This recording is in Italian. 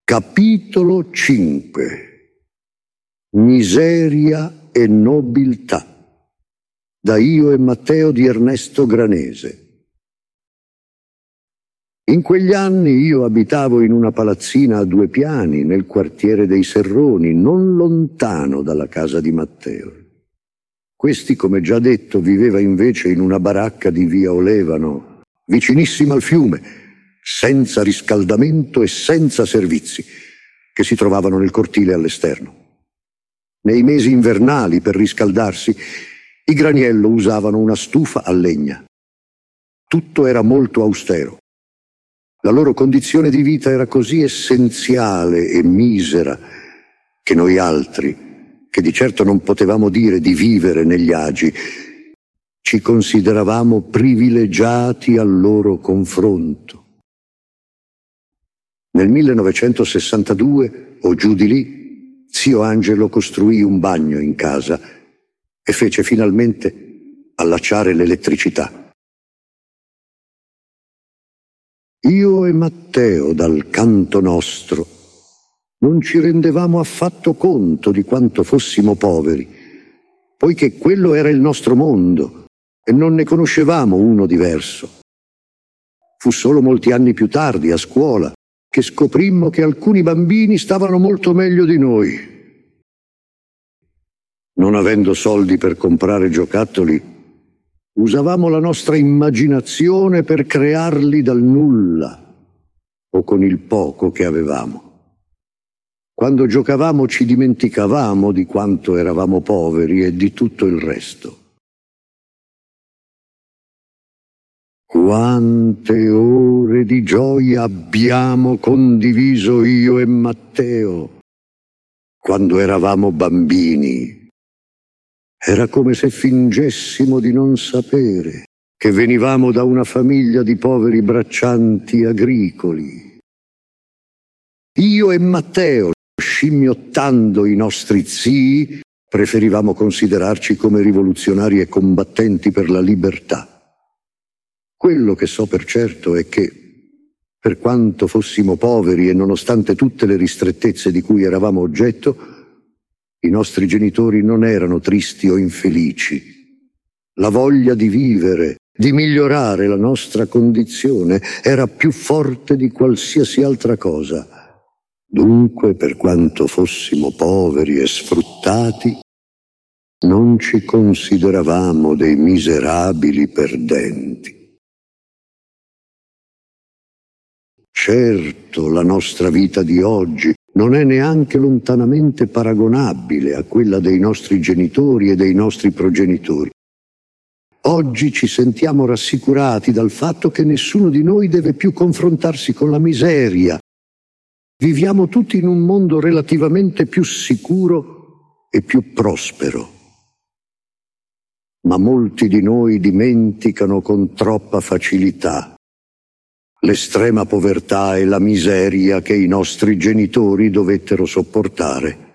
Capitolo 5. Miseria e nobiltà. Da Io e Matteo di Ernesto Granese. In quegli anni io abitavo in una palazzina a 2 piani nel quartiere dei Serroni, non lontano dalla casa di Matteo. Questi, come già detto, viveva invece in una baracca di via Olevano, vicinissima al fiume, senza riscaldamento e senza servizi, che si trovavano nel cortile all'esterno. Nei mesi invernali, per riscaldarsi, i Graniello usavano una stufa a legna. Tutto era molto austero. La loro condizione di vita era così essenziale e misera che noi altri, che di certo non potevamo dire di vivere negli agi, ci consideravamo privilegiati al loro confronto. Nel 1962, o giù di lì, zio Angelo costruì un bagno in casa e fece finalmente allacciare l'elettricità. Io e Matteo, dal canto nostro, non ci rendevamo affatto conto di quanto fossimo poveri, poiché quello era il nostro mondo e non ne conoscevamo uno diverso. Fu solo molti anni più tardi, a scuola, che scoprimmo che alcuni bambini stavano molto meglio di noi. Non avendo soldi per comprare giocattoli, usavamo la nostra immaginazione per crearli dal nulla o con il poco che avevamo. Quando giocavamo ci dimenticavamo di quanto eravamo poveri e di tutto il resto. Quante ore di gioia abbiamo condiviso io e Matteo quando eravamo bambini. Era come se fingessimo di non sapere che venivamo da una famiglia di poveri braccianti agricoli. Io e Matteo, scimmiottando i nostri zii, preferivamo considerarci come rivoluzionari e combattenti per la libertà. Quello che so per certo è che, per quanto fossimo poveri e nonostante tutte le ristrettezze di cui eravamo oggetto, i nostri genitori non erano tristi o infelici. La voglia di vivere, di migliorare la nostra condizione, era più forte di qualsiasi altra cosa. Dunque, per quanto fossimo poveri e sfruttati, non ci consideravamo dei miserabili perdenti. Certo, la nostra vita di oggi non è neanche lontanamente paragonabile a quella dei nostri genitori e dei nostri progenitori. Oggi ci sentiamo rassicurati dal fatto che nessuno di noi deve più confrontarsi con la miseria. Viviamo tutti in un mondo relativamente più sicuro e più prospero. Ma molti di noi dimenticano con troppa facilità l'estrema povertà e la miseria che i nostri genitori dovettero sopportare.